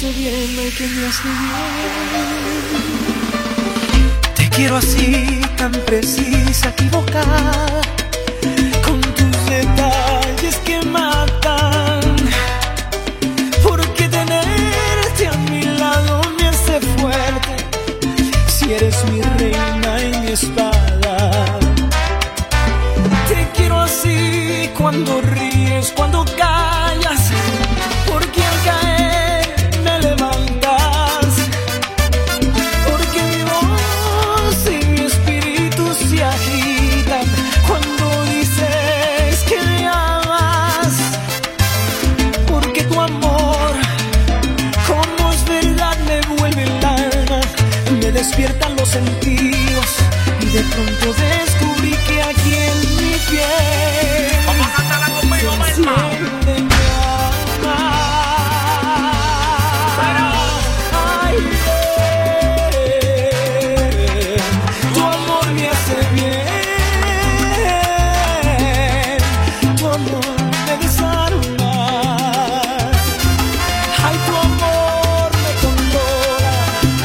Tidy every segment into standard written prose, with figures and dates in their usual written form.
hace bien, ay, que me hace bien. Te quiero así, tan precisa, equivocada, con tus detalles que matan. Porque tenerte a mi lado me hace fuerte, si eres mi reina y mi espada. Te quiero así, cuando ríes, cuando callas, porque al caer me levantas, porque mi voz y mi espíritu se agitan cuando dices que me amas, porque tu amor, como es verdad, me vuelve el alma, me despiertan los sentidos y de pronto descubrí que aquí en mi piel vamos a cantarla conmigo, se enciende mi alma. Ay, tu amor me hace bien, tu amor me desarma. Ay, tu amor me controla,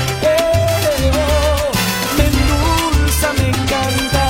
me endulza, me encanta.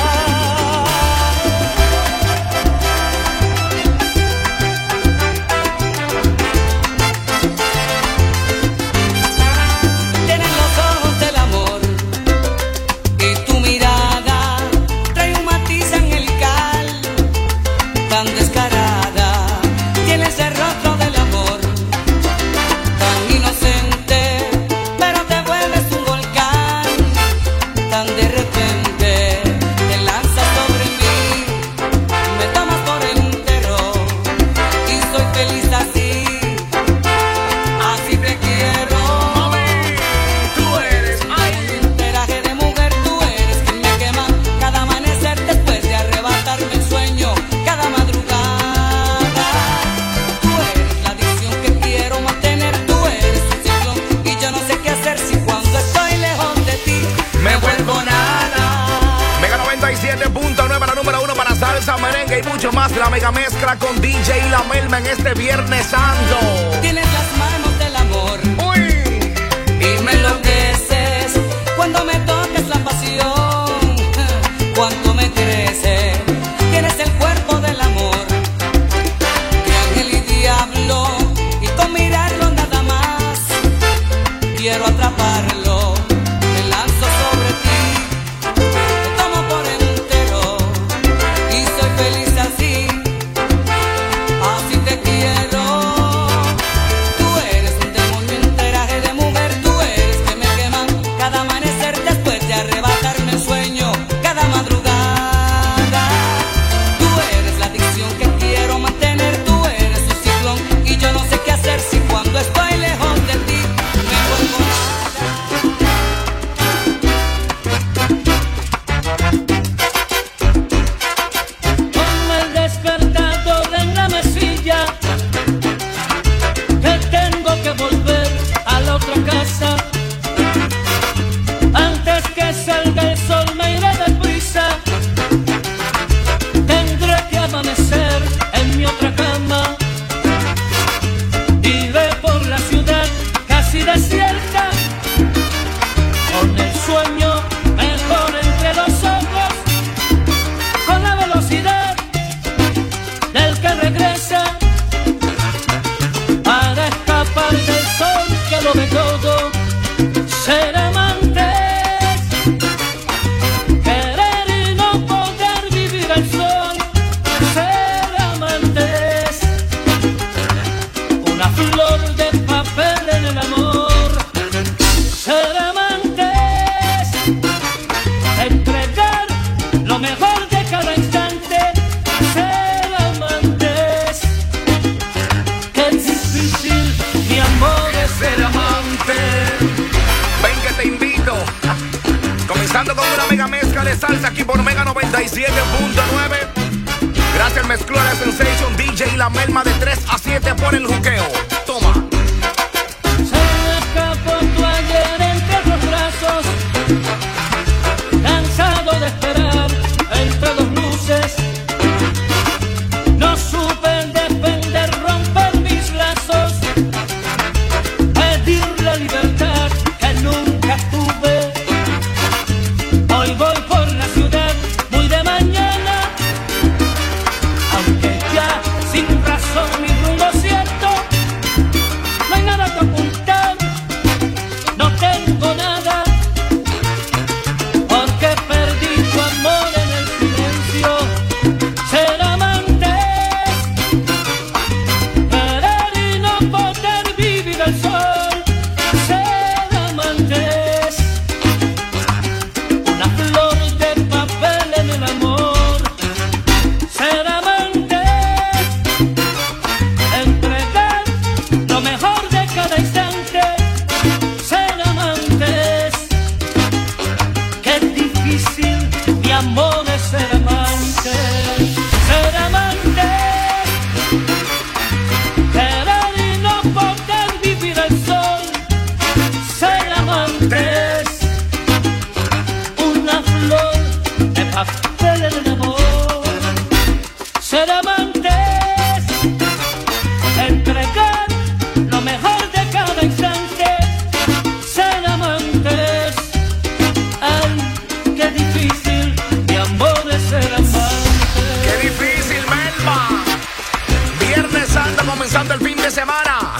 Tienes los ojos del amor y tu mirada trae un matiz angelical tan descarada. Tienes el rostro del amor tan inocente, pero te vuelves un volcán tan de repente. Te lanzas sobre mí, me tomas por entero y soy feliz así. Así te quiero. Tú eres, Un enteraje de mujer, tú eres quien me quema cada amanecer después de arrebatarme el sueño cada madrugada. Tú eres la adicción que quiero mantener, tú eres un ciclón y yo no sé qué hacer si cuando estoy lejos de ti me vuelvo nada. Mega 97.9, la número 1 para salsa, merengue y mucho más. La mega mezcla con DJ y La Melma en este Viernes Santo. Tienes las manos del amor Uy, y me enloqueces cuando me toques la pasión, cuánto me crece. Tienes el cuerpo del amor, de ángel y diablo, y con mirarlo nada más quiero atraparlo. Me lanzo sobre ti, te tomo por entero y soy feliz así. Así te quiero. Tú eres un demonio enteraje de mujer, tú eres que me quema cada amanecer después de arrebatarme el sueño cada madrugada. Tú eres la adicción que quiero mantener, tú eres un ciclón y yo no sé qué hacer si cuando estoy lejos de ti me vuelvo Como el despertador en la mesilla, que tengo que volver a la otra casa. Antes que salga el sol me iré deprisa, tendré que amanecer en mi otra cama. Iré por la ciudad casi desierta, con el sueño mejor entre los ojos, con la velocidad del que regresa, para escapar del sol que lo ve todo. Ser amantes, querer y no poder vivir al sol. Ser amantes, una flor de papel en el amor. Ser amantes, entregar lo mejor de cada instante. Ser amantes, qué difícil, mi amor, es ser amante. ven que te invito. Comenzando con una mega mezcla de salsa aquí por Mega 97.9. Gracias al mezclón de Sensation, DJ y La Melma de 3 a 7 por el juqueo. Toma. Se me escapó tu ayer entre los brazos, cansado de esperar entre dos luces. No supe defender, romper mis lazos, pedir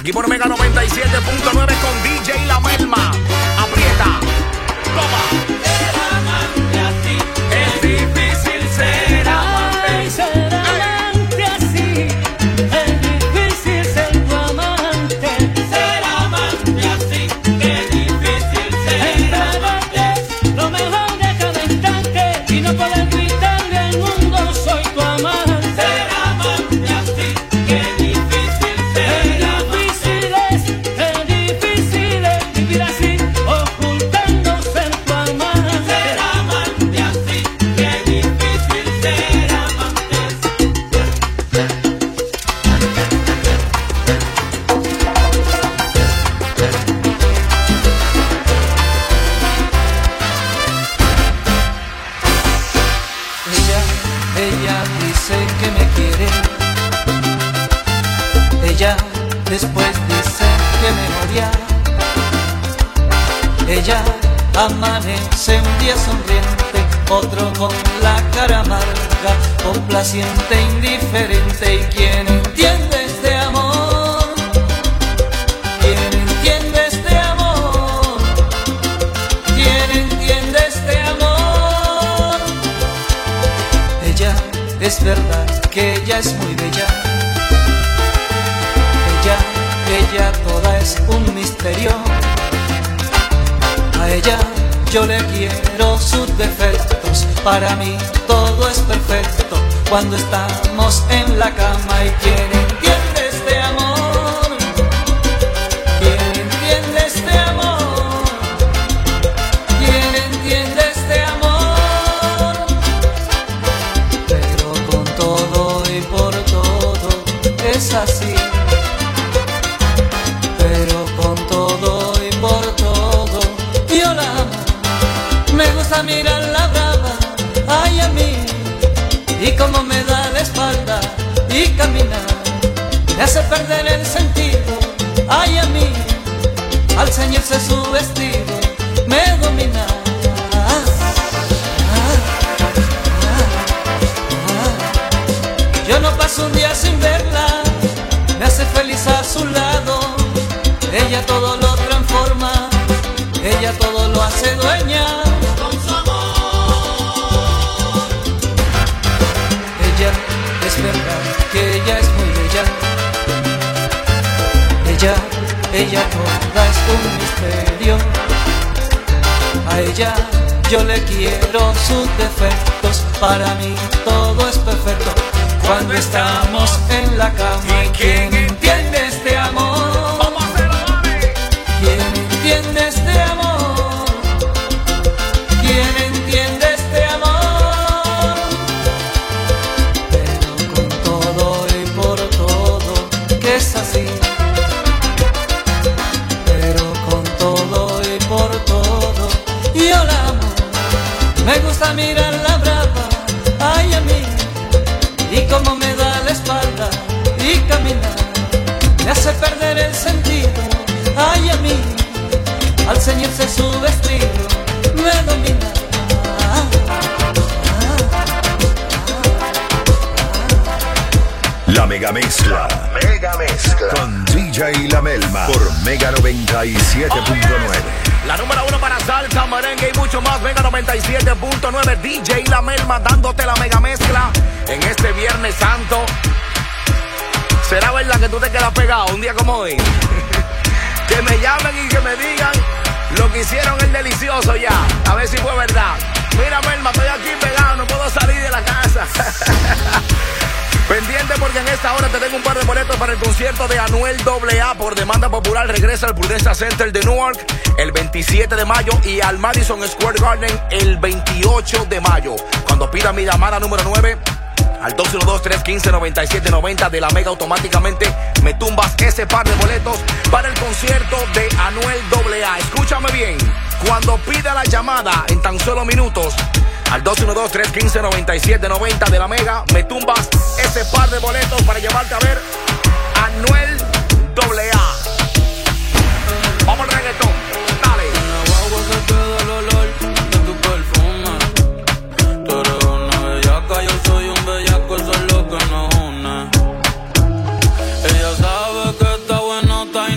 Aquí por Mega 97.9 con DJ La Melma. Aprieta. Toma. Ser amante así es difícil ser amante. Ser amante así es difícil ser tu amante. Ser amante así es difícil ser amante. Lo mejor de cada instante y no poder gritarle al mundo soy tu amante. Ser amante así es difícil ser amante. Es difícil vivir así ocultando ser tu amante. Ser amante así es difícil ser amante. Ella dice que me quiere. Ella después dice que me odia. Ella amanece un día sonriente, otro con la cara amarga, complaciente, indiferente. ¿Y quién entiende este amor? ¿Quién entiende este amor? ¿Quién entiende este amor? Ella, es verdad que ella es muy bella. Ella toda es un misterio. A ella yo le quiero sus defectos. Para mí todo es perfecto cuando estamos en la cama. ¿Y quién entiende este amor? ¿Quién entiende este amor? ¿Quién entiende este amor? Pero con todo y por todo es así. Pero con todo y por todo yo la amo. Me gusta mirarla brava, ay a mí, y cómo me da la espalda y caminar me hace perder el sentido, ay a mí, al ceñirse su vestido me domina. Yo no paso un día sin verla, me hace feliz a su lado. Ella todo lo transforma, ella todo lo hace dueña con su amor. Ella, es verdad que ella es muy bella. Ella toda es un misterio. A ella yo le quiero sus defectos. Para mí todo es perfecto cuando estamos en la cama. ¿Y quién entiende este amor? ¿Quién entiende este amor? ¿Quién entiende este amor? Pero con todo y por todo que es así. Pero con todo y por todo yo la amo. Me gusta mirarla brava, ay a mí, y cómo me da la espalda y caminar me hace perder el sentido, ay a mí, al ceñirse su vestido me domina. La Mega Mezcla. Con DJ La Melma por Mega 97.9. La número 1 para salsa, merengue y mucho más. Mega 97.9. DJ La Melma dándote la mega mezcla en este Viernes Santo. ¿Será verdad que tú te quedas pegado un día como hoy? Que me llamen y que me digan lo que hicieron el delicioso ya. A ver si fue verdad. Mira, Melma, estoy aquí pegado, no puedo salir de la casa. Pendiente porque en esta hora te tengo un par de boletos para el concierto de Anuel AA. Por demanda popular regresa al Prudential Center de Newark el 27 de mayo y al Madison Square Garden el 28 de mayo. Cuando pida mi llamada número 9 al 212-315-9790 de la Mega, automáticamente me tumbas ese par de boletos para el concierto de Anuel AA. Escúchame bien, cuando pida la llamada en tan solo minutos al 212-315-9790 de la Mega, me tumbas ese par de boletos para llevarte a ver a Anuel AA. Vamos al reggaetón, dale. En la guagua se queda el olor de tu perfume. Tú eres una bellaca, yo soy un bellaco, eso es lo que nos une. Ella sabe que está bueno, está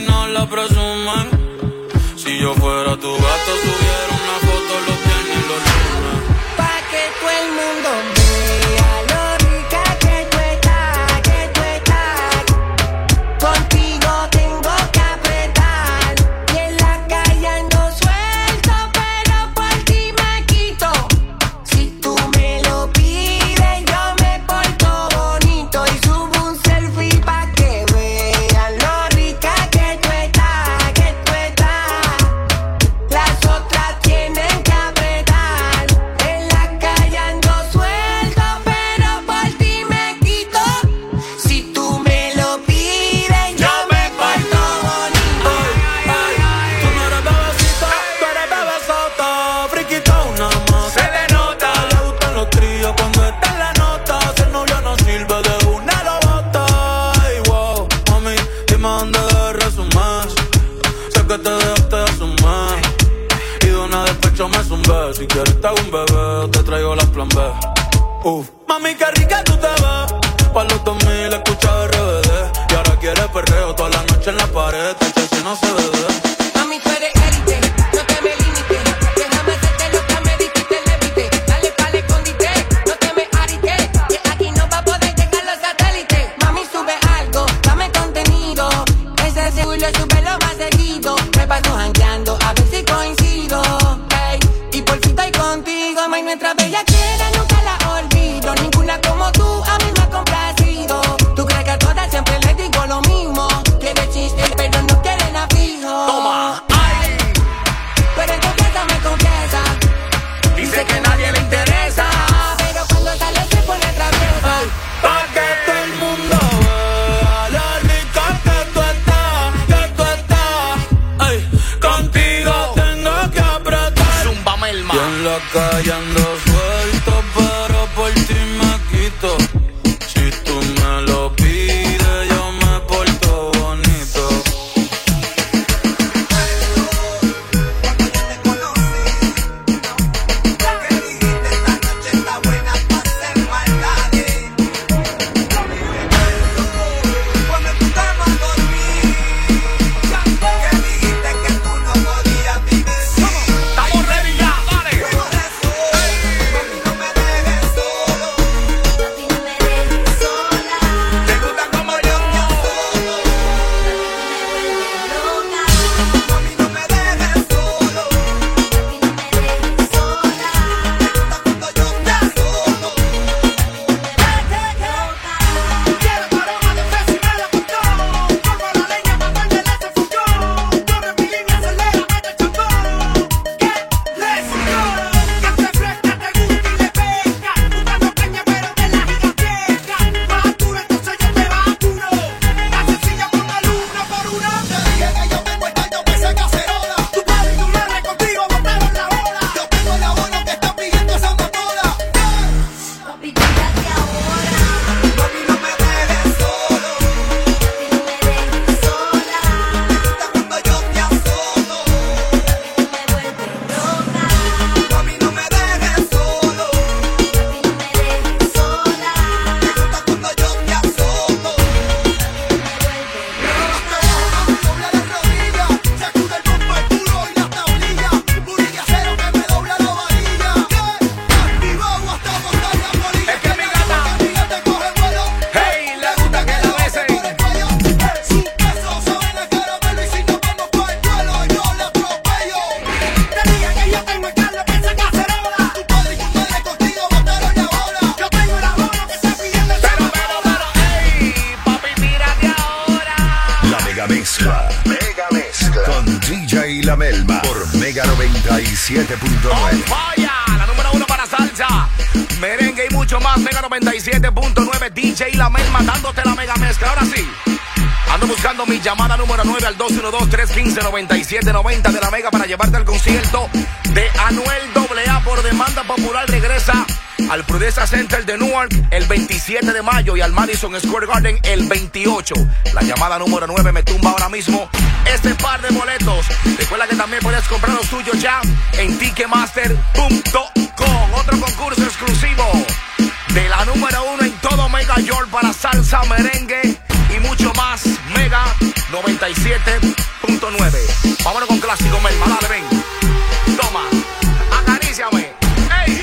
Si quieres te hago un bebé, te traigo las plan B. Mami, qué rica tú te ves. Pa' los 2000 escucha RBD. Y ahora quieres perreo toda la noche en la pared. Te si no se bebe. Mami, tú eres élite, no te me limites. Déjame hacerte lo que me dijiste, levite. Dale pa'l escondite, no te me arites. Que aquí no va a poder llegar los satélites. Mami, sube algo, dame contenido. Ese seguro sube lo más seguido. Me paso jangueando, a ver si coincido. Hey, y por si estoy contigo, mami, nuestra bella quiera nunca la olvido. Ninguna como tú a mí me ha complacido. Tú crees que a todas siempre les digo lo mismo. Quiere chistes, pero no quieren a fijo. Toma, ay. Pero en confianza me confiesa. Dice que nadie le interesa. Pero cuando sale se pone traviesa. Pa' que todo el mundo vea lo rica que tú estás. Ay, contigo tengo que apretar. Zumba Melma. Y en la calle ando suelto, pero por ti me quito. Si tú me lo pides, yo me porto bonito. Estamos ready ya, dale. ¿Te gusta como yo? Mega Mezcla con DJ La Melma por Mega 97.9. Vaya, la número 1 para salsa, merengue y mucho más. Mega 97.9, DJ La Melma dándote la mega mezcla. Ahora sí, ando buscando mi llamada número 9 al 212-315-9790 de la Mega para llevarte al concierto de Anuel AA por demanda popular. Regresa al Prudential Center de Newark el 27 de mayo y al Madison Square Garden el 28. La llamada número 9 me tumba ahora mismo este par de boletos. Recuerda que también puedes comprar los tuyos ya en Ticketmaster.com. Otro concurso exclusivo de la número 1 en todo Mega York para salsa, merengue y mucho más. Mega 97.9. Vámonos con clásico, Melma, dale, ven. Toma, acaríciame. ¡Ey!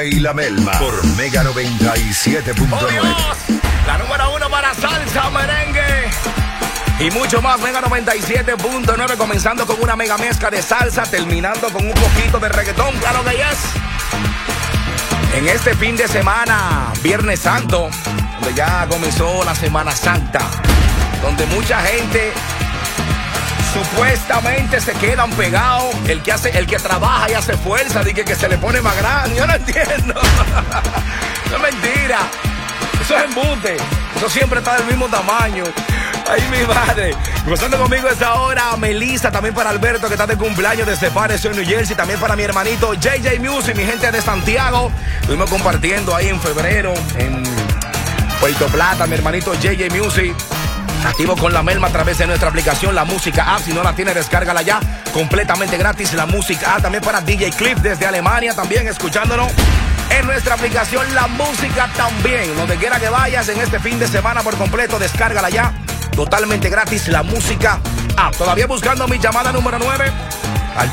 DJ La Melma por Mega 97.9. ¡Oh, Dios! La número 1 para salsa, merengue y mucho más. Mega 97.9, comenzando con una mega mezcla de salsa, terminando con un poquito de reggaetón, claro que yes. En este fin de semana, Viernes Santo, donde ya comenzó la Semana Santa, donde mucha gente supuestamente se quedan pegados, el que trabaja y hace fuerza, dice que se le pone más grande. Yo no entiendo. Eso es mentira. Eso es embuste. Eso siempre está del mismo tamaño. Ay, mi madre. Gozando conmigo esta hora, Melissa, también para Alberto, que está de cumpleaños desde Paris, en New Jersey. También para mi hermanito JJ Music, mi gente de Santiago. Estuvimos compartiendo ahí en febrero, en Puerto Plata, mi hermanito JJ Music. Activo con La Melma a través de nuestra aplicación La Música App. Si no la tienes, descárgala ya, completamente gratis, La Música App. También para DJ Clip desde Alemania, también escuchándonos en nuestra aplicación La Música también. Donde quiera que vayas en este fin de semana por completo, descárgala ya, totalmente gratis, La Música App. Todavía buscando mi llamada número 9 al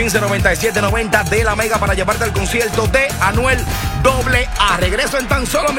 212-315-9790 de La Mega para llevarte al concierto de Anuel AA. Regreso en tan solo